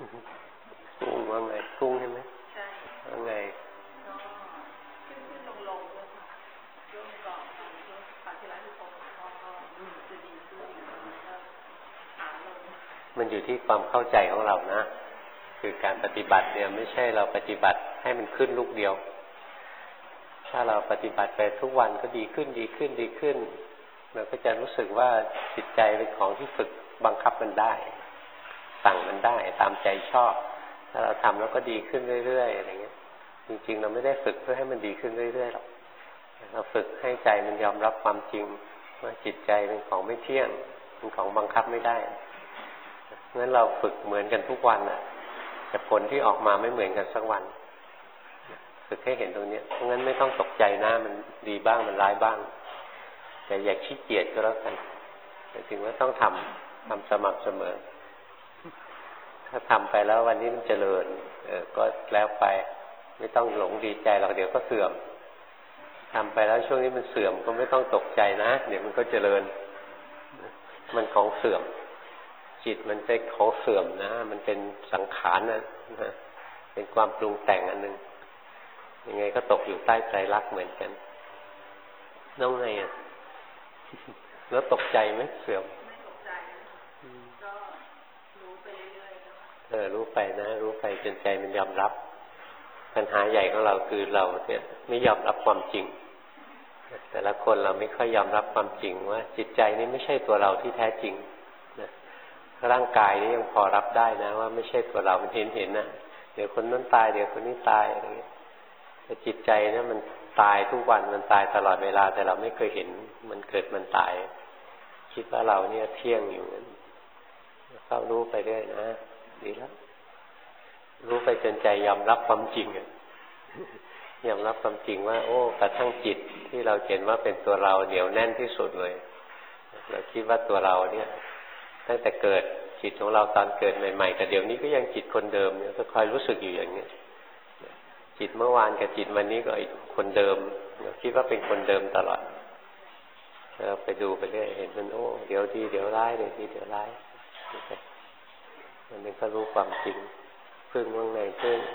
กุ้งว่าไงกุ้งใช่ไหมใช่ว่าไงขึ้นลงด้วยค่ะช่วงก่อนที่ร้านที่ผมก็จะดีขึ้นแล้วขาลงมันอยู่ที่ความเข้าใจของเรานะคือการปฏิบัติเนี่ยไม่ใช่เราปฏิบัติให้มันขึ้นลูกเดียวถ้าเราปฏิบัติไปทุกวันก็ดีขึ้นเราก็จะรู้สึกว่าจิตใจเป็นของที่ฝึกบังคับมันได้สั่งมันได้ตามใจชอบถ้าเราทำแล้วก็ดีขึ้นเรื่อยๆอะไรเงี้ยจริงๆเราไม่ได้ฝึกเพื่อให้มันดีขึ้นเรื่อยๆหรอกเราฝึกให้ใจมันยอมรับความจริงว่าจิตใจเป็นของไม่เที่ยงเป็นของบังคับไม่ได้งั้นเราฝึกเหมือนกันทุกวันน่ะแต่ผลที่ออกมาไม่เหมือนกันสักวันฝึกให้เห็นตรงนี้เพราะงั้นไม่ต้องตกใจนะมันดีบ้างมันร้ายบ้างแต่อย่าขี้เกียจก็แล้วกันแต่ถึงว่าต้องทำสม่ำเสมอถ้าทำไปแล้ววันนี้มันเจริญก็แล้วไปไม่ต้องหลงดีใจหรอกเดี๋ยวก็เสื่อมทำไปแล้วช่วงนี้มันเสื่อมก็ไม่ต้องตกใจนะเดี๋ยวมันก็เจริญมันของเสื่อมจิตมันเป็นของเสื่อมนะมันเป็นสังขารนะเป็นความปรุงแต่งอันหนึ่งยังไงก็ตกอยู่ใต้ไตรลักษณ์เหมือนกันน้องไงอ่ะแล้วตกใจไหมเสื่อมไม่ตกใจก็รู้ไปเรื่อยๆรู้ไปนะรู้ไปจนใจมันยอมรับปัญหาใหญ่ของเราคือเราเนี่ยไม่ยอมรับความจริงแต่ละคนเราไม่ค่อยยอมรับความจริงว่าจิตใจนี้ไม่ใช่ตัวเราที่แท้จริงนะร่างกายนี่ยังพอรับได้นะว่าไม่ใช่ตัวเรามันเห็นนะเดี๋ยวคนนั้นตายเดี๋ยวคนนี้ตายอะไรเงี้ยแต่จิตใจเนี่ยมันตายทุกวันมันตายตลอดเวลาแต่เราไม่เคยเห็นมันเกิดมันตายคิดว่าเราเนี่ยเที่ยงอยู่นั้นเข้ารู้ไปเรื่อยนะดีแล้วรู้ไปจนใจยอมรับความจริงยอมรับความจริงว่าโอ้กระทั่งจิตที่เราเห็นว่าเป็นตัวเราเหนียวแน่นที่สุดเลยเราคิดว่าตัวเราเนี่ยตั้งแต่เกิดจิตของเราตอนเกิดใหม่ๆแต่เดี๋ยวนี้ก็ยังจิตคนเดิมเนี่ยก็คอยรู้สึกอยู่อย่างนี้จิตเมื่อวานกับจิตวันนี้ก็อีกคนเดิมเราคิดว่าเป็นคนเดิมตลอดเราไปดูไปเรื่อยเห็นมันโอ้เดี๋ยวดีเดี๋ยวร้ายเดี๋ยวดีเดี๋ยวร้ายมันนึงก็รู้ความจริงพึ่งว่างในพึ่ง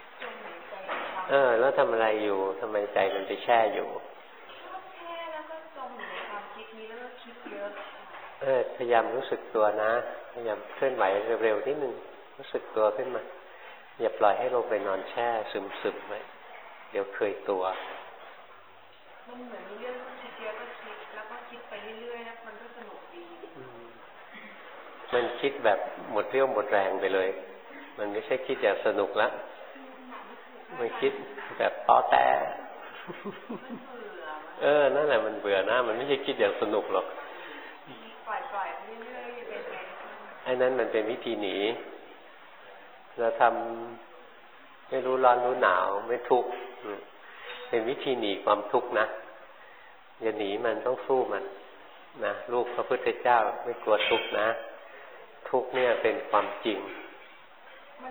แล้วทำอะไรอยู่ทำไมใจมันไปแช่อยู่แช่แล้วก็จมอยู่ในความคิดนี้แล้วก็คิดเยอะพยายามรู้สึกตัวนะพยายามเคลื่อนไหวเร็วๆนิดนึงรู้สึกตัวขึ้นมาอย่าปล่อยให้ลงไปนอนแช่ซึมๆไว้เดี๋ยวเคยตัวมันเหมือนมีเรื่องคิดเยอะก็คิดแล้วก็คิดไปเรื่อยๆแล้วมันก็สนุกดีมันคิดแบบหมดเรี่ยวหมดแรงไปเลยมันไม่ใช่คิดอย่างสนุกละมันคิดแบบต้อแต่นั่นแหละมันเบื่อนะมันไม่ใช่คิดอย่างสนุกหรอกปล่อยไปเรื่อยๆเป็นไงไอ้นั้นมันเป็นวิธีหนีเราทำไม่รู้ร้อนรู้หนาวไม่ทุกข์เป็นวิธีหนีความทุกข์นะอย่าหนีมันต้องสู้มันนะลูกพระพุทธเจ้าไม่กลัวทุกข์นะทุกข์เนี่ยเป็นความจริงมัน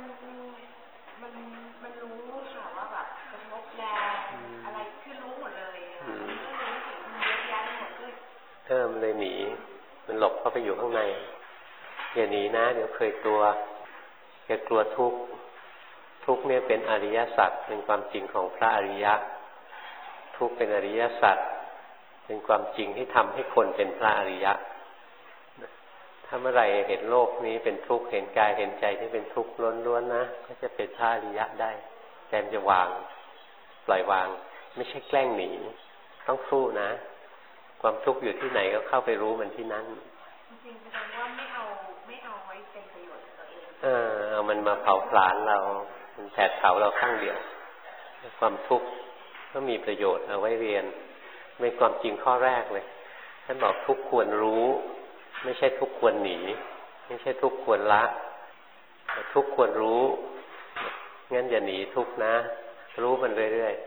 รู้ค่ะว่าแบบกระทบแรงอะไรคือรู้หมดเลยมันเยอะแยะหมดเลยมันเลยหนีมันหลบเข้าไปอยู่ข้างในอย่าหนีนะเดี๋ยวเคยตัวอย่ากลัวทุกข์ทุกข์เนี่ยเป็นอริยสัจเป็นความจริงของพระอริยะทุกข์เป็นอริยสัจเป็นความจริงที่ทำให้คนเป็นพระอริยะถ้าเมื่อไหร่เห็นโลกนี้เป็นทุกข์เห็นกายเห็นใจที่เป็นทุกข์ล้วนๆนะก็จะเป็นพระอริยะได้ใจมันจะวางปล่อยวางไม่ใช่แกล้งหนีต้องสู้นะความทุกข์อยู่ที่ไหนก็เข้าไปรู้มันที่นั้นจริงๆแสดงว่าไม่เอาไว้เป็นประโยชน์ตัวเองเอามันมาเผาผลาญเรามันแผดเผาเราข้างเดียวความทุกข์ก็มีประโยชน์เอาไว้เรียนเป็นความจริงข้อแรกเลยท่านบอกทุกข์ควรรู้ไม่ใช่ทุกข์ควรหนีไม่ใช่ทุกข์ควรละทุกข์ควรรู้งั้นอย่าหนีทุกข์นะรู้มันเรื่อย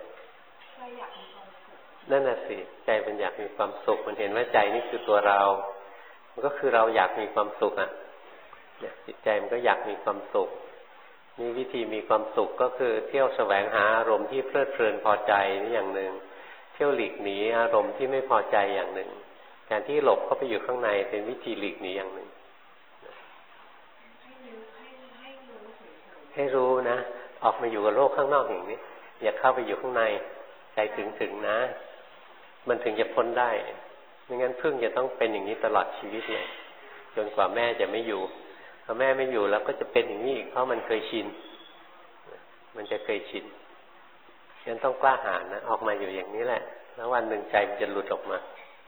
ๆนั่นน่ะสิใจมันอยากมีความสุขมันเห็นว่าใจนี่คือตัวเรามันก็คือเราอยากมีความสุขเนี่ยจิตใจมันก็อยากมีความสุขนี่วิธีมีความสุขก็คือเที่ยวแสวงหาอารมณ์ที่เพลิดเพลินพอใจนี่อย่างหนึ่งเที่ยวหลีกหนีอารมณ์ที่ไม่พอใจอย่างหนึ่งการที่หลบเข้าไปอยู่ข้างในเป็นวิธีหลีกหนีอย่างหนึ่งให้รู้ถึงให้รู้นะออกมาอยู่กับโลกข้างนอกอย่างนี้อย่าเข้าไปอยู่ข้างในใจถึงนะมันถึงจะพ้นได้ไม่งั้นพึ่งจะต้องเป็นอย่างนี้ตลอดชีวิตเลยจนกว่าแม่จะไม่อยู่พอแม่ไม่อยู่แล้วก็จะเป็นอย่างนี้อีกเพราะมันเคยชินมันจะเคยชินฉะนั้นต้องกล้าหาญนะออกมาอยู่อย่างนี้แหละแล้ววันหนึ่งใจมันจะหลุดออกมา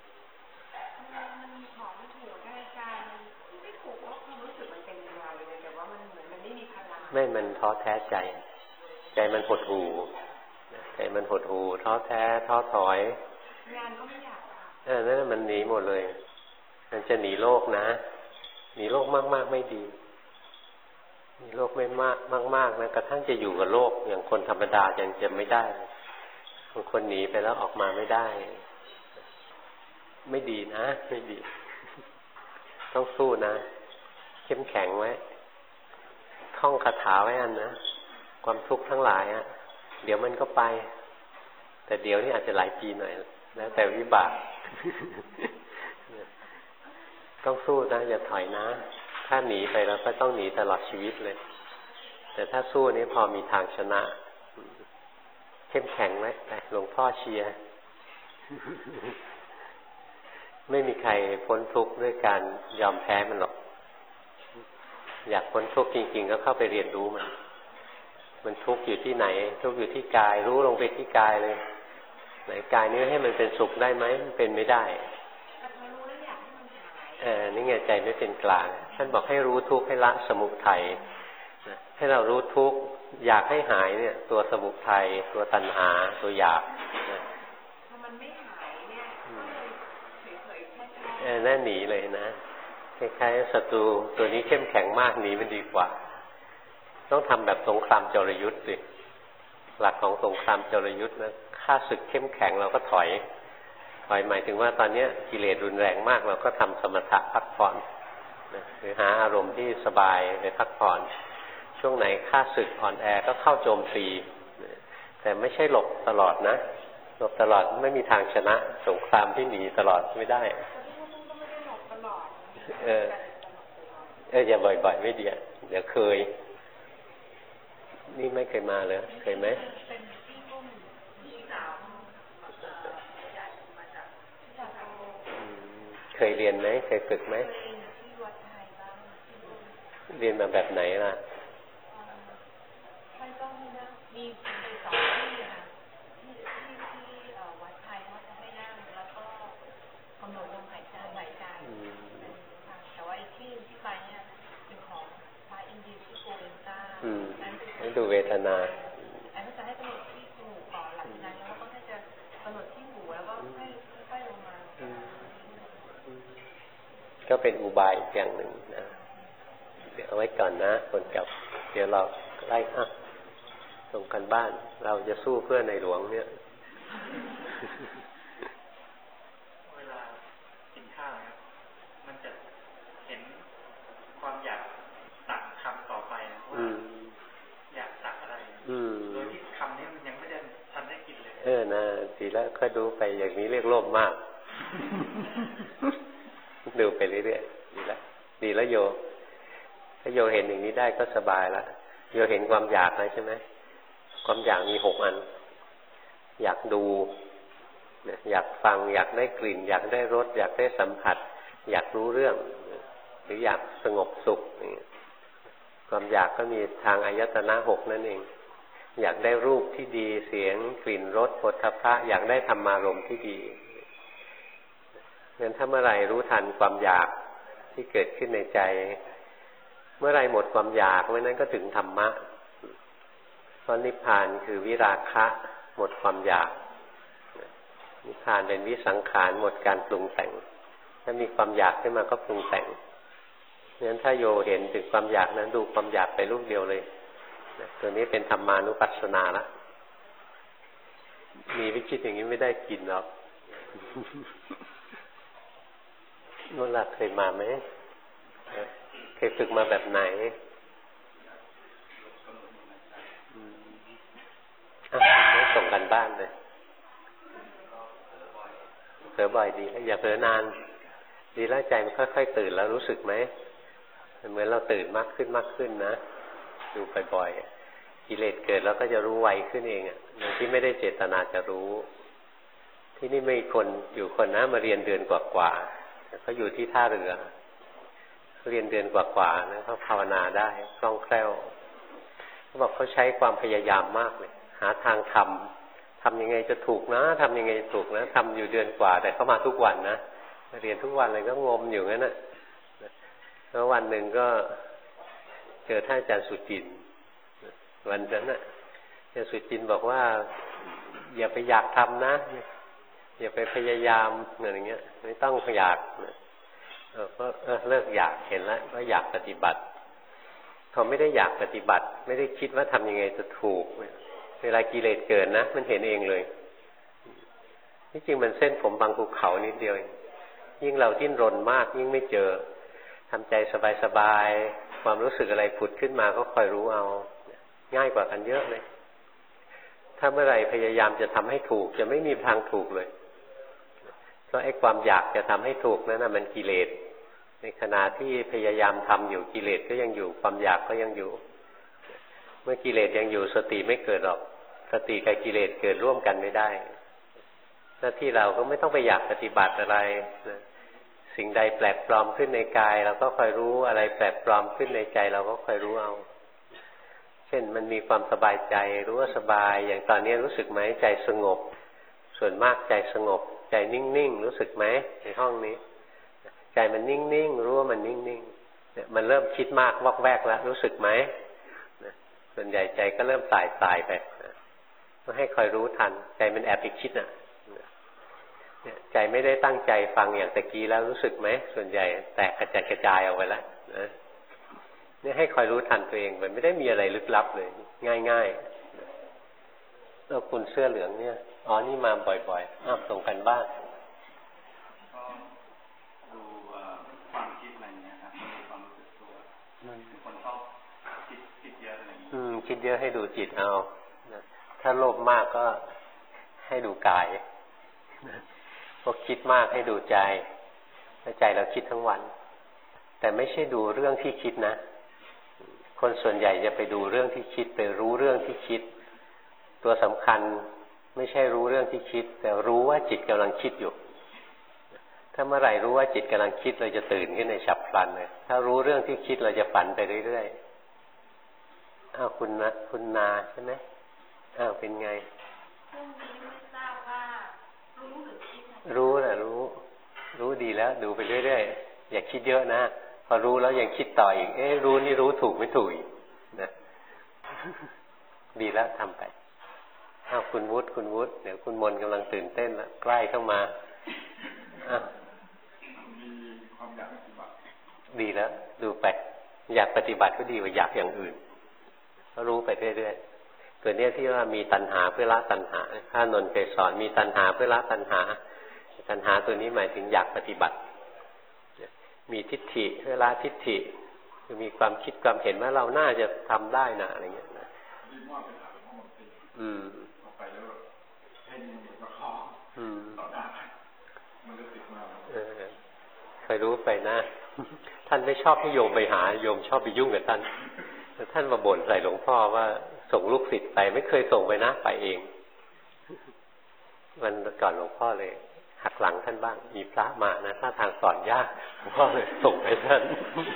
ไม่มันท้อแท้ใจมันหดหู่ใจมันหดหู่ท้อแท้ท้อถอยงานก็ไม่อยากนั่นมันหนีหมดเลยมันจะหนีโลกนะหนีโลกมากๆไม่ดีหนีโลกไม่มากนะกระทั่งจะอยู่กับโลกอย่างคนธรรมดายังจะไม่ได้บางคนหนีไปแล้วออกมาไม่ได้ไม่ดีนะไม่ดีต้องสู้นะเข้มแข็งไว้ท่องคาถาไว้อันนะความทุกข์ทั้งหลายอะเดี๋ยวมันก็ไปแต่เดี๋ยวนี่อาจจะหลายปีหน่อยแล้วแต่วิบากต้องสู้นะอย่าถอยนะถ้าหนีไปเราก็ต้องหนีตลอดชีวิตเลยแต่ถ้าสู้นี้พอมีทางชนะเข้มแข็งไว้หลวงพ่อเชียร์ไม่มีใครพ้นทุกข์ด้วยการยอมแพ้มันหรอกอยากพ้นทุกข์จริงๆก็เข้าไปเรียนรู้มันทุกข์อยู่ที่ไหนทุกข์อยู่ที่กายรู้ลงไปที่กายเลยไหนกายนี้ให้มันเป็นสุขได้ไหมมันเป็นไม่ได้นี่ไงใจไม่เป็นกลางท่านบอกให้รู้ทุกข์ให้ละสมุทัยให้เรารู้ทุกข์อยากให้หายเนี่ยตัวสมุทัยตัวตัณหาตัวอยากถ้ามันไม่หายเนี่ยเฉยๆแค่นั่นหนีเลยนะคล้ายๆศัตรูตัวนี้เข้มแข็งมากหนีมันดีกว่าต้องทำแบบสงครามจรยุทธ์สิหลักของสงครามจรยุทธ์นะฆ่าศึกเข้มแข็งเราก็ถอยหมายถึงว่าตอนนี้กิเลสรุนแรงมากเราก็ทำสมถะพักผ่อนหรือหาอารมณ์ที่สบายไปพักผ่อนช่วงไหนฆ่าศึกอ่อนแอก็เข้าโจมตีแต่ไม่ใช่หลบตลอดนะหลบตลอดไม่มีทางชนะสงครามที่หนีตลอดไม่ได้อย่าบ่อยๆไม่ดีเดี๋ยวเคยนี่ไม่เคยมาเลยเคยไหมเคยเรียนไหมเคยฝึกไหมเรียนมาแบบไหนล่ะมีสองที่ค่ะที่วัดไทยเขาจะให้นั่งแล้วก็กำหนดลมหายใจแต่ว่าที่ไปเนี่ยเป็นของพระอินเดียที่โกเวนต้าให้ดูเวทนาอันนี้จะให้กำหนดที่จมูกก่อนหลังจากนั้นแล้วก็จะกำหนดที่หูแล้วก็ค่อยลงมาก็เป็นอุบายอย่างหนึ่งนะเดี๋ยวเอาไว้ก่อนนะคนกับเดี๋ยวเราไล่ส่งกันบ้านเราจะสู้เพื่อในหลวงเนี่ยเวลากินข้าวมันจะเห็นความอยากตักคำต่อไปว่าอยากตักอะไรโดยที่คำนี้มันยังไม่ได้ทันได้กินเลยนะดีแล้วค่อยดูไปอย่างนี้เรียกโลภมากดูไปเรื่อยๆดีแล้วโยถ้าโยเห็นอย่างนี้ได้ก็สบายแล้วโยเห็นความอยากแล้วใช่ไหมความอยากมี6 อันอยากดูอยากฟังอยากได้กลิ่นอยากได้รสอยากได้สัมผัสอยากรู้เรื่องหรืออยากสงบสุขความอยากก็มีทางอายตนะ6นั่นเองอยากได้รูปที่ดีเสียงกลิ่นรสโผฏฐัพพะอยากได้ธรรมารมณ์ที่ดีงั้นถ้าเมื่อไรรู้ทันความอยากที่เกิดขึ้นในใจเมื่อไรหมดความอยากเมื่อนั้นก็ถึงธรรมะเพราะนิพพานคือวิราคะหมดความอยากนิพพานเป็นวิสังขารหมดการปรุงแต่งถ้ามีความอยากขึ้นมาก็ปรุงแต่งงั้นถ้าโยเห็นถึงความอยากนั้นดูความอยากไปลูกเดียวเลยตัวนี้เป็นธรรมานุปัสสนาละมีวิจิตอย่างนี้ไม่ได้กินหรอกนู่นล่ะเคยมาไหมเคยฝึกมาแบบไหนไม่ส่งกันบ้านเลยเผลอบ่อยดีแล้วอย่าเผลอนานดีแล้วใจมันค่อยๆตื่นแล้วรู้สึกไหมเหมือนเราตื่นมากขึ้นนะดูบ่อยๆกิเลสเกิดแล้วก็จะรู้ไวขึ้นเองโดยที่ไม่ได้เจตนาจะรู้ที่นี่ไม่คนอยู่คนนะมาเรียนเดือนกว่าๆเขาอยู่ที่ท่าเรือเรียนเดือนกว่าๆนะเขาภาวนาได้คล่องแคล่วเขาบอกเขาใช้ความพยายามมากเลยหาทางทำยังไงจะถูกนะทำยังไงจะถูกนะทำอยู่เดือนกว่าแต่เขามาทุกวันนะเรียนทุกวันเลยก็งมอยู่งั้นนะแล้ววันหนึ่งก็เจอท่านอาจารย์สุจินต์วันนั้นน่ะอาจารย์สุจินต์บอกว่าอย่าไปอยากทำนะอย่าไปพยายามอย่างเงี้ยไม่ต้องอยากก็เลิกอยากเห็นแล้วว่าอยากปฏิบัติเขาไม่ได้อยากปฏิบัติไม่ได้คิดว่าทำยังไงจะถูกเวลากิเลสเกิดนะมันเห็นเองเลยที่จริงมันเส้นผมบางภูเขานิดเดียวยิ่งเราดิ้นรนมากยิ่งไม่เจอทำใจสบายๆความรู้สึกอะไรผุดขึ้นมาก็คอยรู้เอาง่ายกว่ากันเยอะเลยถ้าเมื่อไหร่พยายามจะทำให้ถูกจะไม่มีทางถูกเลยเพราะไอ้ความอยากจะทำให้ถูกนั้นมันกิเลสในขณะที่พยายามทำอยู่กิเลสก็ยังอยู่ความอยากก็ยังอยู่เมื่อกิเลสยังอยู่สติไม่เกิดหรอกสติกับกิเลสเกิดร่วมกันไม่ได้หน้าที่เราก็ไม่ต้องไปอยากปฏิบัติอะไรนะสิ่งใดแปลกปลอมขึ้นในกายเราก็คอยรู้อะไรแปลกปลอมขึ้นในใจเราก็คอยรู้เอาเช่นมันมีความสบายใจรู้ว่าสบายอย่างตอนนี้รู้สึกไหมใจสงบส่วนมากใจสงบใจนิ่งๆรู้สึกไหมในห้องนี้ใจมันนิ่งๆรู้ว่ามันนิ่งๆเนี่ยมันเริ่มคิดมากวอกแวกแล้วรู้สึกไหมส่วนใหญ่ใจก็เริ่มสายไปก็ให้คอยรู้ทันใจมันแอบไปคิดใจไม่ได้ตั้งใจฟังอย่างตะกี้แล้วรู้สึกไหมส่วนใหญ่แตกกระจายออกไปแล้วนี่ให้คอยรู้ทันตัวเองมันไม่ได้มีอะไรลึกลับเลยง่ายๆแล้วคุณเสื้อเหลืองเนี่ยอ๋อนี่มาบ่อยๆส่งกันบ้านก็ดูความคิดอะไรเงี้ยครับมีความรู้สึกตัวเป็นคนชอบคิดเยอะอะไรอย่างนี้คิดเยอะให้ดูจิตเอาถ้าโลภมากก็ให้ดูกายพวกคิดมากให้ดูใจใจเราคิดทั้งวันแต่ไม่ใช่ดูเรื่องที่คิดนะคนส่วนใหญ่จะไปดูเรื่องที่คิดไปรู้เรื่องที่คิดตัวสำคัญไม่ใช่รู้เรื่องที่คิดแต่รู้ว่าจิตกำลังคิดอยู่ถ้าเมื่อไหร่รู้ว่าจิตกำลังคิดเราจะตื่นขึ้นในฉับพลันเลยถ้ารู้เรื่องที่คิดเราจะฝันไปเรื่อยๆคุณนาใช่ไหมเป็นไงรู้นะรู้ดีแล้วดูไปเรื่อยๆอย่าคิดเยอะนะพอรู้แล้วยังคิดต่ออีกรู้นี่รู้ถูกไม่ถูกนะดีแล้วทำไปคุณวุฒิเดี๋ยวคุณมนกำลังตื่นเต้นแล้วใกล้เข้ามามีความอยากปฏิบัติดีแล้วดูไปอยากปฏิบัติก็ดีกว่าอยากอย่างอื่นก็รู้ไปเรื่อยๆตัวนี้ที่ว่ามีตัณหาเพื่อละตัณหาถ้านนท์เคยสอนมีตัณหาเพื่อละตัณหาตัวนี้หมายถึงอยากปฏิบัติมีทิฏฐิเพื่อละทิฏฐิคือมีความคิดความเห็นว่าเราน่าจะทำได้นะอะไรเงี้ยนะไปแล้วให้มีประคองต่อได้มันก็ติดมาคอยรู้ไปนะท่านไม่ชอบให้โยมไปหาโยมชอบไปยุ่งกับท่านท่านมาบ่นใส่หลวงพ่อว่าส่งลูกศิษย์ไปไม่เคยส่งไปนะไปเองวันก่อนหลวงพ่อเลยหักหลังท่านบ้างมีพระมานะถ้าทางสอนยากหลวงพ่อเลยส่งให้ท่าน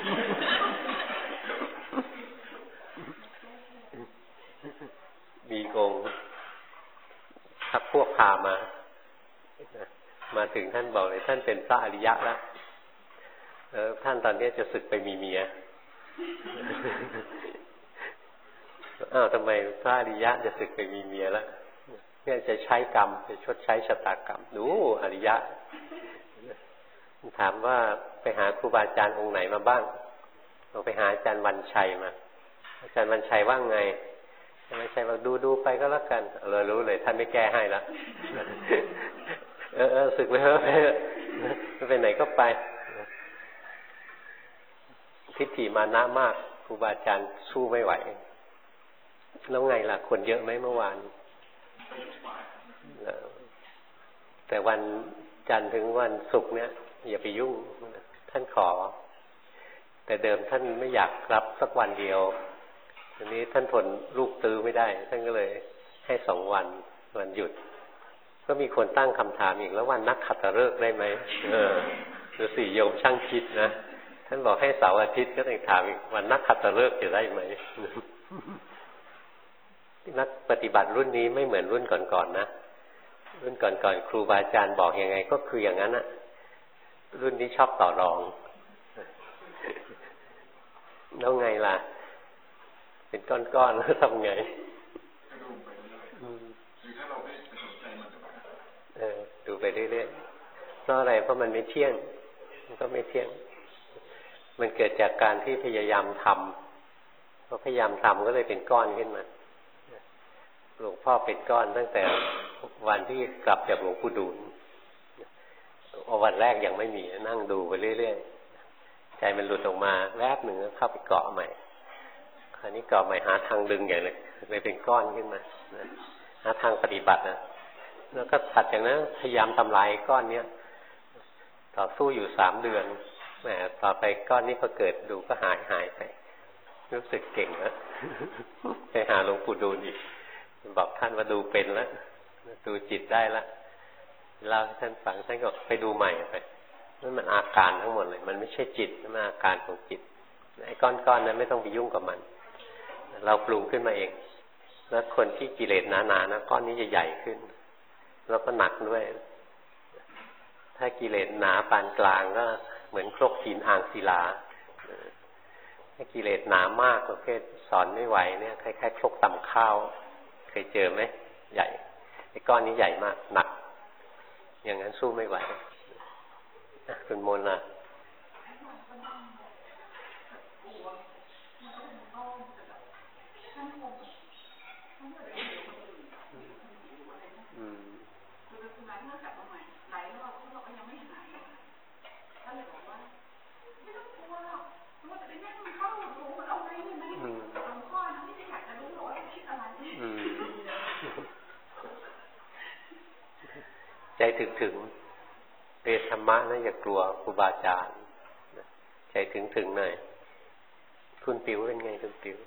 มีองค์ทักพวกพามาถึงท่านบอกเลยท่านเป็นพระอริยะแล้วท่านตอนนี้จะสึกไปมีเมียทำไมพระอริยะจะสึกไปมีเมียแล้วเนี่ยจะใช้กรรมจะชดใช้ชะตากรรมดูอริยะถามว่าไปหาครูบาอาจารย์องค์ไหนมาบ้างเราไปหาอาจารย์วันชัยมาอาจารย์วันชัยว่าไงไม่ใช่ว่าดูไปก็แล้วกันเรารู้เลยท่านไม่แก้ให้แล้วสึกไปเถอะไปไหนก็ไปทิฏฐิมานะมากครูบาอาจารย์สู้ไม่ไหวแล้วไงล่ะคนเยอะไหมเมื่อวานแต่วันจันทร์ถึงวันศุกร์เนี่ยอย่าไปยุ่งท่านขอแต่เดิมท่านไม่อยากรับสักวันเดียวทีนี้ท่านทนลูกตื้อไม่ได้ท่านก็เลยให้2 วันหยุดก็มีคนตั้งคำถามอีกแล้ววันนักขัตฤกษ์ได้ไหมดูสิโยมช่างคิดนะท่านบอกให้เสาร์อาทิตย์ก็ต้องถามอีกวันนักขัตฤกษ์จะได้ไหมนักปฏิบัติรุ่นนี้ไม่เหมือนรุ่นก่อนๆนะรุ่นก่อนๆครูบาอาจารย์บอกยังไงก็คืออย่างนั้นนะรุ่นนี้ชอบต่อรองแล้วไงล่ะเป็นก้อนๆแล้วทำไงดูไปเรื่อยๆเพราะอะไรเพราะมันไม่เที่ยงมันก็ไม่เที่ยงมันเกิดจากการที่พยายามทำพอพยายามทำก็เลยเป็นก้อนขึ้นมาหลวงพ่อเป็นก้อนตั้งแต่วันที่กลับจากหลวงปู่ดูลวันแรกยังไม่มีนั่งดูไปเรื่อยๆใจมันหลุดออกมาแวบหนึ่งเข้าไปเกาะใหม่คราวนี้เกาะใหม่หาทางดึงใหญ่เลยเป็นก้อนขึ้นมาหาทางปฏิบัตินะแล้วก็ถัดจากนั้นพยายามทำลายก้อนเนี้ยต่อสู้อยู่3 เดือนแหมต่อไปก้อนนี้พอเกิดดูก็หายไปรู้สึกเก่งแล้วไปหาหลวงปู่ดูลอีกบอกท่านว่าดูเป็นแล้วดูจิตได้แล้วเล่าให้ท่านฟังท่านก็ไปดูใหม่ไปนั่นมันอาการทั้งหมดเลยมันไม่ใช่จิตมันอาการของจิตไอ้ก้อนนั้นไม่ต้องไปยุ่งกับมันเราปรุงขึ้นมาเองแล้วคนที่กิเลสหนาๆนะก้อนนี้จะใหญ่ขึ้นแล้วก็หนักด้วยถ้ากิเลสหนาปานกลางก็เหมือนครกหินอ่างศิลาถ้ากิเลสหนามากประเภทสอนไม่ไหวเนี่ยคล้ายๆครกตำข้าวเคยเจอไหมใหญ่ไอ้ก้อนนี้ใหญ่มากหนักอย่างนั้นสู้ไม่ไหวคุณมนต์ล่ะใจถึงเรียนธรรมะนะอย่ากลัวครูบาอาจารย์ใจถึงหน่อยคุณปิ๋วเป็นไงคุณปิ๋ว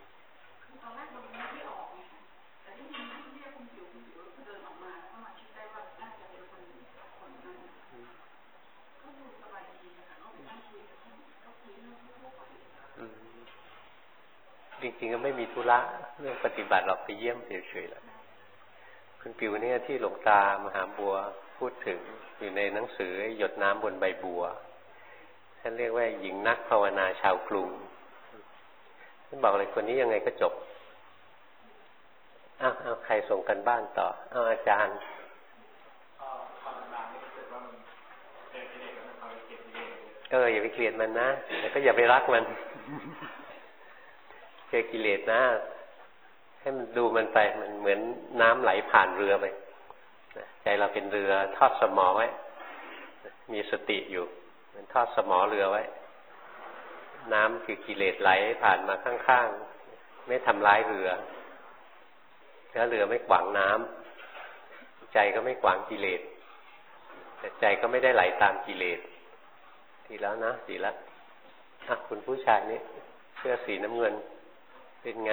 จริงๆก็ไม่มีธุระเรื่องปฏิบัติเราไปเยี่ยมเฉยๆแล้วคุณปิ๋วเนี่ยที่หลวงตามหาบัวพูดถึงอยู่ในหนังสือหยดน้ำบนใบบัวท่านเรียกว่าหญิงนักภาวนาชาวกรุงท่านบอกเลยคนนี้ยังไงก็จบเอาใครส่งกันบ้านต่อเอาอาจารย์อย่าไปเกลียดมันนะแต่ก็อย่าไปรักมันเจอกิเลสนะให้มันดูมันไปมันเหมือนน้ำไหลผ่านเรือไปใจเราเป็นเรือทอดสมอไว้มีสติอยู่มันทอดสมอเรือไว้น้ำคือกิเลสไหลผ่านมาข้างๆไม่ทำร้ายเรือแล้วเรือไม่ขวางน้ำใจก็ไม่ขวางกิเลสแต่ใจก็ไม่ได้ไหลตามกิเลสดีแล้วนะดีแล้วคุณผู้ชายนี่เสื้อสีน้ำเงินเป็นไง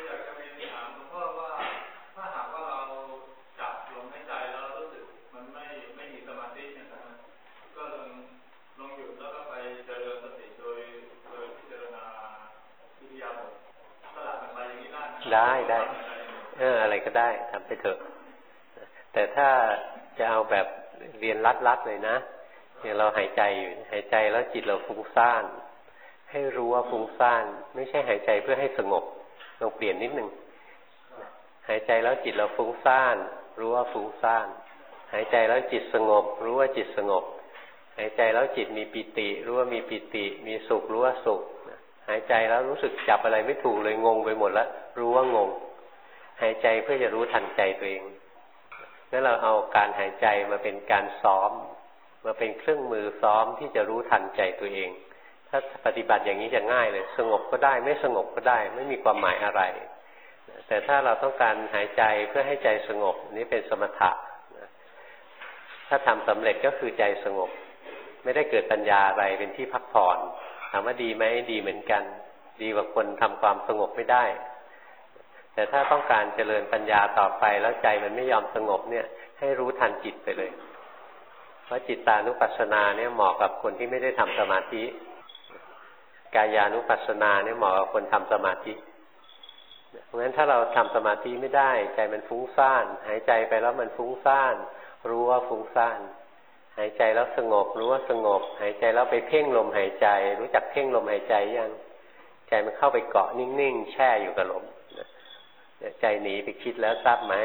ได้อะไรก็ได้ทำไปเถอะแต่ถ้าจะเอาแบบเรียนลัดๆเลยนะอย่างเราหายใจอยู่หายใจแล้วจิตเราฟุ้งซ่านให้รู้ว่าฟุ้งซ่านไม่ใช่หายใจเพื่อให้สงบลองเปลี่ยนนิดนึงหายใจแล้วจิตเราฟุ้งซ่านรู้ว่าฟุ้งซ่านหายใจแล้วจิตสงบรู้ว่าจิตสงบหายใจแล้วจิตมีปิติรู้ว่ามีปิติมีสุขรู้ว่าสุขหายใจแล้วรู้สึกจับอะไรไม่ถูกเลยงงไปหมดแล้วรู้ว่างงหายใจเพื่อจะรู้ทันใจตัวเองงั้นเราเอาการหายใจมาเป็นการซ้อมมาเป็นเครื่องมือซ้อมที่จะรู้ทันใจตัวเองถ้าปฏิบัติอย่างนี้จะง่ายเลยสงบก็ได้ไม่สงบก็ได้ไม่มีความหมายอะไรแต่ถ้าเราต้องการหายใจเพื่อให้ใจสงบนี่เป็นสมถะถ้าทำสำเร็จก็คือใจสงบไม่ได้เกิดปัญญาอะไรเป็นที่พักผ่อนถามว่าดีไหมดีเหมือนกันดีกว่าคนทำความสงบไม่ได้แต่ถ้าต้องการเจริญปัญญาต่อไปแล้วใจมันไม่ยอมสงบเนี่ยให้รู้ทันจิตไปเลยเพราะจิตตานุปัสสนาเนี่ยเหมาะกับคนที่ไม่ได้ทำสมาธิกายานุปัสสนาเนี่ยเหมาะกับคนทำสมาธิเพราะฉะนั้นถ้าเราทำสมาธิไม่ได้ใจมันฟุ้งซ่านหายใจไปแล้วมันฟุ้งซ่านรู้ว่าฟุ้งซ่านหายใจแล้วสงบรู้ว่าสงบหายใจแล้วไปเพ่งลมหายใจรู้จักเพ่งลมหายใจยังใจมันเข้าไปเกาะนิ่งๆแช่อยู่กับลมใจหนีไปคิดแล้วทราบไหม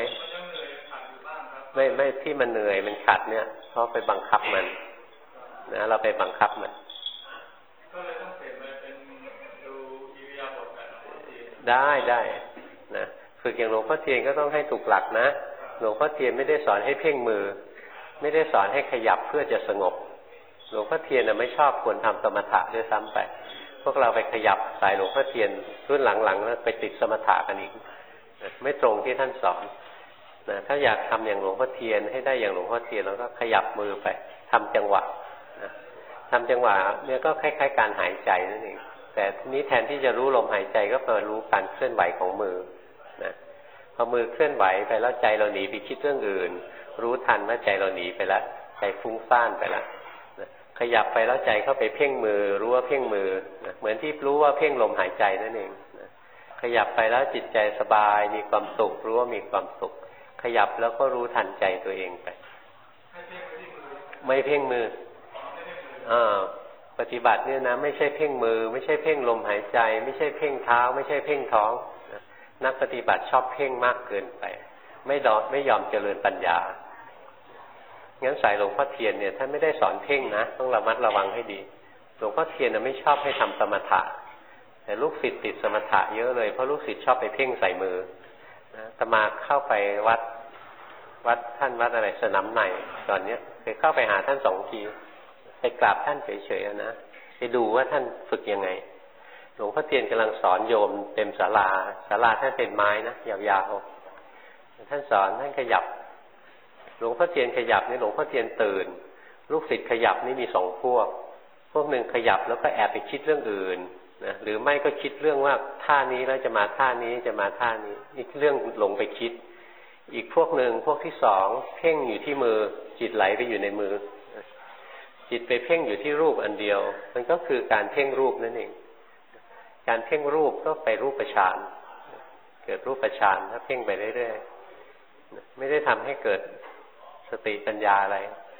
ไม่ที่มันเหนื่อยมันขัดเนี่ยเพราะไปบังคับมันนะเราไปบังคับมันก็เลยต้องเปลี่ยนมาเป็นดูอิริยาบถแบบได้นะฝึกอย่างหลวงพ่อเทียนก็ต้องให้ถูกหลักนะหลวงพ่อเทียนไม่ได้สอนให้เพ่งมือไม่ได้สอนให้ขยับเพื่อจะสงบหลวงพ่อเทียนไม่ชอบควรทำสมถะด้วยซ้ำไปพวกเราไปขยับสายหลวงพ่อเทียนรุ่นหลังๆแล้วไปติดสมถะกันอีกไม่ตรงที่ท่านสอนนะถ้าอยากทำอย่างหลวงพ่อเทียนให้ได้อย่างหลวงพ่อเทียนแล้วก็ขยับมือไปทำจังหวะนะทำจังหวะเนี่ยก็คล้ายๆการหายใจนั่นเองแต่ทีนี้แทนที่จะรู้ลมหายใจก็มารู้การเคลื่อนไหวของมือนะพอมือเคลื่อนไหวไปแล้วใจเราหนีไปคิดเรื่องอื่นรู้ทันว่าใจเราหนีไปแล้วใจฟุ้งซ่านไปแล้วนะขยับไปแล้วใจเข้าไปเพ่งมือรู้ว่าเพ่งมือนะเหมือนที่รู้ว่าเพ่งลมหายใจนั่นเองนะขยับไปแล้วจิตใจสบายมีความสุขรู้ว่ามีความสุขขยับแล้วก็รู้ทันใจตัวเองไปไม่เพ่งมือปฏิบัติเนี่ยนะไม่ใช่เพ่งมือไม่ใช่เพ่งลมหายใจไม่ใช่เพ่งเท้าไม่ใช่เพ่งท้องนักปฏิบัติชอบเพ่งมากเกินไปไม่ยอมเจริญปัญญางั้นสายหลวงพ่อเทียนเนี่ยท่านไม่ได้สอนเพ่งนะต้องระมัดระวังให้ดีหลวงพ่อเทียนไม่ชอบให้ทำสมถะแต่ลูกศิษย์ติดสมถะเยอะเลยเพราะลูกศิษย์ชอบไปเพ่งใส่มือนะอาตมาเข้าไปวัดท่านวัดอะไรสนามในตอนนี้เคยเข้าไปหาท่าน2 ทีไปกราบท่านเฉยๆนะไปดูว่าท่านฝึกยังไงหลวงพ่อเทียนกำลังสอนโยมเต็มศาลาท่านเป็นไม้นะยาวๆท่านสอนท่านขยับหลวงพ่อเทียนขยับนี่หลวงพ่อเทียนตื่นลูกศิษย์ขยับนี่มี2 พวกหนึ่งขยับแล้วก็แอบไปคิดเรื่องอื่นนะหรือไม่ก็คิดเรื่องว่าท่านี้แล้วจะมาท่านี้จะมาท่านี้นี่เรื่องหลงไปคิดอีกพวกหนึ่งพวกที่2เพ่งอยู่ที่มือจิตไหลไปอยู่ในมือจิตไปเพ่งอยู่ที่รูปอันเดียวมันก็คือการเพ่งรูปนั่นเองการเพ่งรูปก็ไปรูปฌานเกิดรูปฌานถ้าเพ่งไปเรื่อยๆไม่ได้ทำให้เกิดสติปัญญาอะไร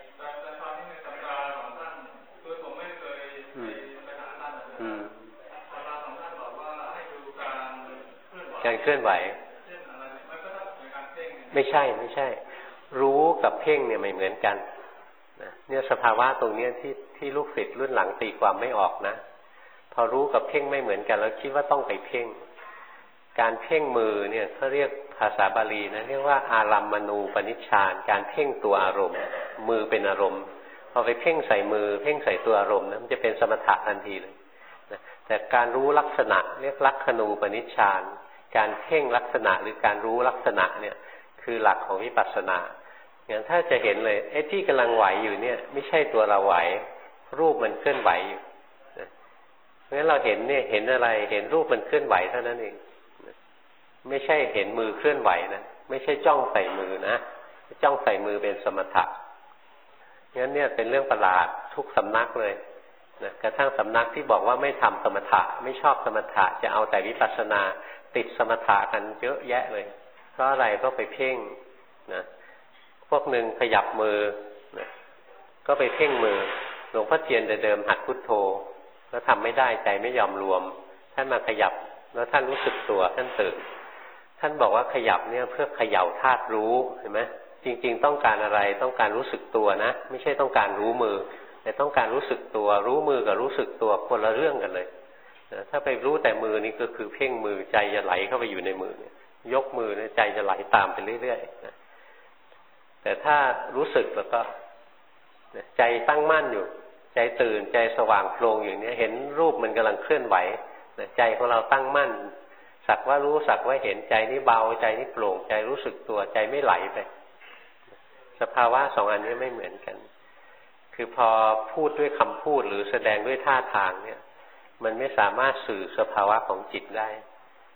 การเคลื่อนไหวไม่ใช่รู้กับเพ่งเนี่ยไม่เหมือนกันเนี่ยสภาวะตรงนี้ที่ลูกศิษย์รุ่นหลังตีความไม่ออกนะพอรู้กับเพ่งไม่เหมือนกันแล้วคิดว่าต้องไปเพ่งการเพ่งมือเนี่ยเขาเรียกภาษาบาลีนะเรียกว่าอารัมมณูปนิชฌานการเพ่งตัวอารมณ์มือเป็นอารมณ์พอไปเพ่งใส่มือเพ่งใส่ตัวอารมณ์นะมันจะเป็นสมถะทันทีเลยแต่การรู้ลักษณะเรียกลักขณูปนิชฌานการเพ่งลักษณะหรือการรู้ลักษณะเนี่ยคือหลักของวิปัสสนาอย่างถ้าจะเห็นเลยไอ้ที่กำลังไหวอยู่เนี่ยไม่ใช่ตัวเราไหวรูปมันเคลื่อนไหวอยู่เพราะฉะนั้นเราเห็นเนี่ยเห็นอะไรเห็นรูปมันเคลื่อนไหวเท่านั้นเองไม่ใช่เห็นมือเคลื่อนไหวนะไม่ใช่จ้องใส่มือนะจ้องใส่มือเป็นสมถะงั้นเนี่ยเป็นเรื่องประหลาดทุกสำนักเลยนะกระทั่งสำนักที่บอกว่าไม่ทำสมถะไม่ชอบสมถะจะเอาแต่วิปัสสนาติดสมถะกันเยอะแยะเลยเพราะอะไรเพราะไปเพ่งนะพวกหนึ่งขยับมือนะก็ไปเพ่งมือหลวงพ่อเทียนแต่เดิมหัดพุทโธแล้วทำไม่ได้ใจไม่ยอมรวมท่านมาขยับแล้วท่านรู้สึกตัวท่านตื่นท่านบอกว่าขยับเนี่ยเพื่อเขย่าธาตุรู้เห็นไหมจริงๆต้องการอะไรต้องการรู้สึกตัวนะไม่ใช่ต้องการรู้มือแต่ต้องการรู้สึกตัวรู้มือกับรู้สึกตัวคนละเรื่องกันเลยถ้าไปรู้แต่มือนี่ก็คือเพ่งมือใจจะไหลเข้าไปอยู่ในมือยกมือใจจะไหลตามไปเรื่อยๆแต่ถ้ารู้สึกแล้วก็ใจตั้งมั่นอยู่ใจตื่นใจสว่างโพลงอย่างนี้เห็นรูปมันกำลังเคลื่อนไหวใจของเราตั้งมั่นสักว่ารู้สักว่าเห็นใจนี้เบาใจนี้โปร่งใจรู้สึกตัวใจไม่ไหลไปสภาวะ2 อันนี้ไม่เหมือนกันคือพอพูดด้วยคำพูดหรือแสดงด้วยท่าทางเนี่ยมันไม่สามารถสื่อสภาวะของจิตได้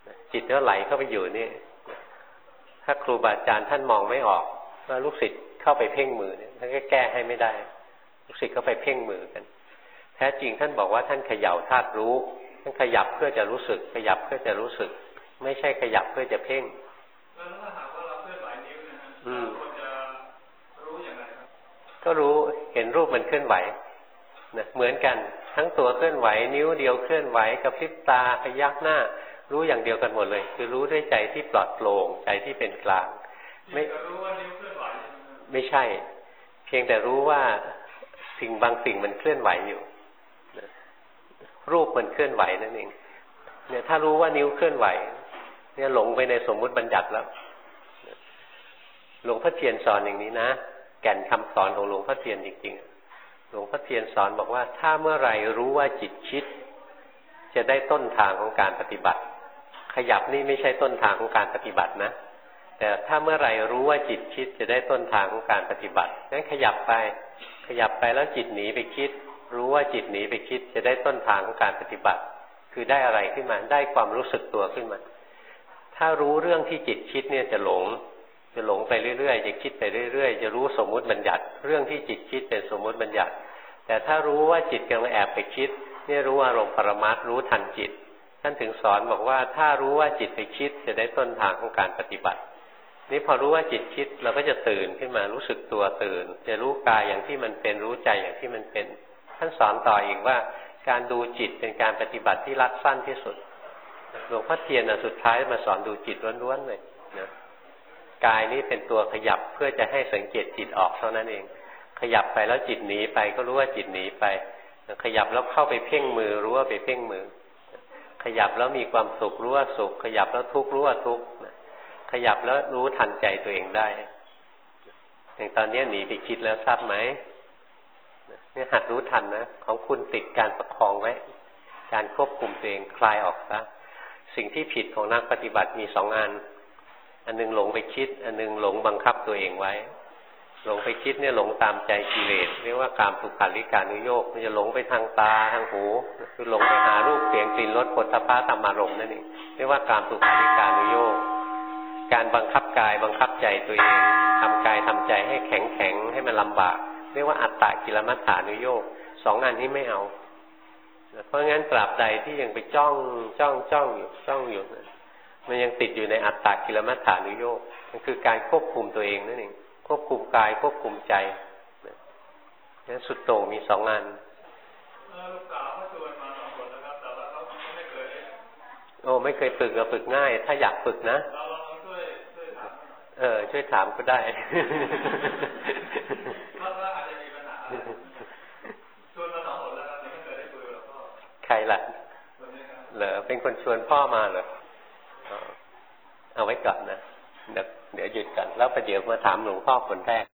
จิตก็ไหลเข้าไปอยู่นี่ถ้าครูบาอาจารย์ท่านมองไม่ออกว่าลูกศิษย์เข้าไปเพ่งมือเนี่ยท่านก็แก้ให้ไม่ได้ลูกศิษย์ก็ไปเพ่งมือกันแท้จริงท่านบอกว่าท่านเขย่าธาตุรู้ท่านขยับเพื่อจะรู้สึกขยับเพื่อจะรู้สึกไม่ใช่ขยับเพื่อจะเพ่งแล้วถ้าหากว่าเราเคลื่อนไหวนิ้วนะฮะเราควรจะรู้อย่างไรครับก็รู้เห็นรูปมันเคลื่อนไหวนะเหมือนกันทั้งตัวเคลื่อนไหวนิ้วเดียวเคลื่อนไหวกระพริบตาพยักหน้ารู้อย่างเดียวกันหมดเลยคือรู้ด้วยใจที่ปลอดโปร่งใจที่เป็นกลางไม่รู้ว่านิ้วเคลื่อนไหวไม่ใช่เพียงแต่รู้ว่าสิ่งบางสิ่งมันเคลื่อนไหวอยู่รูปมันเคลื่อนไหวนั่นเองเนี่ยถ้ารู้ว่านิ้วเคลื่อนไหวเนี่ยหลงไปในสมมุติบัญญัติแล้วหลวงพ่อเทียนสอนอย่างนี้นะแก่นคำสอนของหลวงพ่อเทียนจริงๆหลวงพ่อเทียนสอนบอกว่าถ้าเมื่อไหร่รู้ว่าจิตคิดจะได้ต้นทางของการปฏิบัติขยับนี่ไม่ใช่ต้นทางของการปฏิบัตินะแต่ถ้าเมื่อไหร่รู้ว่าจิตคิดจะได้ต้นทางของการปฏิบัติงั้นขยับไปแล้วจิตหนีไปคิดรู้ว่าจิตหนีไปคิดจะได้ต้นทางของการปฏิบัติคือได้อะไรขึ้นมาได้ความรู้สึกตัวขึ้นมาถ้ารู้เรื่องที่จิตคิดเนี่ยจะหลงไปเรื่อยๆจะคิดไปเรื่อยๆจะรู้สมมุติบัญญัติเรื่องที่จิตคิดเป็นสมมุติบัญญัติแต่ถ้ารู้ว่าจิตกำลังแอบไปคิดเนี่ยรู้อารมณ์ปรมัตถ์รู้ทันจิตท่านถึงสอนบอกว่าถ้ารู้ว่าจิตไปคิดจะได้ต้นทางของการปฏิบัตินี่พอรู้ว่าจิตคิดเราก็จะตื่นขึ้นมารู้สึกตัวตื่นจะรู้กายอย่างที่มันเป็นรู้ใจอย่างที่มันเป็นท่านสอนต่ออีกว่าการดูจิตเป็นการปฏิบัติที่รัดสั้นที่สุดหลวงพ่อเทียนสุดท้ายมาสอนดูจิตล้วนๆเลยนะกายนี้เป็นตัวขยับเพื่อจะให้สังเกตจิตออกเท่านั้นเองขยับไปแล้วจิตหนีไปก็รู้ว่าจิตหนีไปขยับแล้วเข้าไปเพ่งมือรู้ว่าไปเพ่งมือขยับแล้วมีความสุขรู้ว่าสุขขยับแล้วทุกข์รู้ว่าทุกข์ขยับแล้วรู้ทันใจตัวเองได้อย่างตอนนี้หนีไปคิดแล้วทราบไหมเนี่ยหัดรู้ทันนะของคุณติดการประคองไว้การควบคุมตัวเองคลายออกซะสิ่งที่ผิดของนักปฏิบัติมีสองอันนึงหลงไปคิดอันนึงหลงบังคับตัวเองไว้หลงไปคิดเนี่ยหลงตามใจกิเลสเรียกว่ากามสุขาริการนุโยคมันจะหลงไปทางตาทางหูคือหลงไปหารูปเสียงกลิ่นรสโผฏฐัพพะธรรมารมณ์นั่นเองเรียกว่ากามสุขาริการนุโยคการบังคับกายบังคับใจตัวเองทำกายทำใจให้แข็งให้มันลำบากเรียกว่าอัตตกิลมัฏฐานุโยคสองอันนี้ไม่เอาเพราะงั้นตราบใดที่ยังไปจ้องอยู่มันยังติดอยู่ในอัตตกิลมัฏฐานุโยคมันคือการควบคุมตัวเองนั่นเองควบคุมกายควบคุมใจนั้นสุดโต่งมีสองอันลูกสาวเขาชวนมา2 คนนะครับแต่ว่าเขาไม่เคยไม่เคยฝึกก็ฝึกง่ายถ้าอยากฝึกนะเราช่วยถามช่วยถามก็ได้เพราะว่าอาจจะมีปัญหาชวนมา2 คนแล้วครับไม่เคยได้คุยกับพ่อใครล่ะเหรอเป็นคนชวนพ่อมาเหรอเอาไว้ก่อนนะเดี๋ยวหยุดกันแล้วประเดี๋ยวมาถามหลวงพ่อคนแรก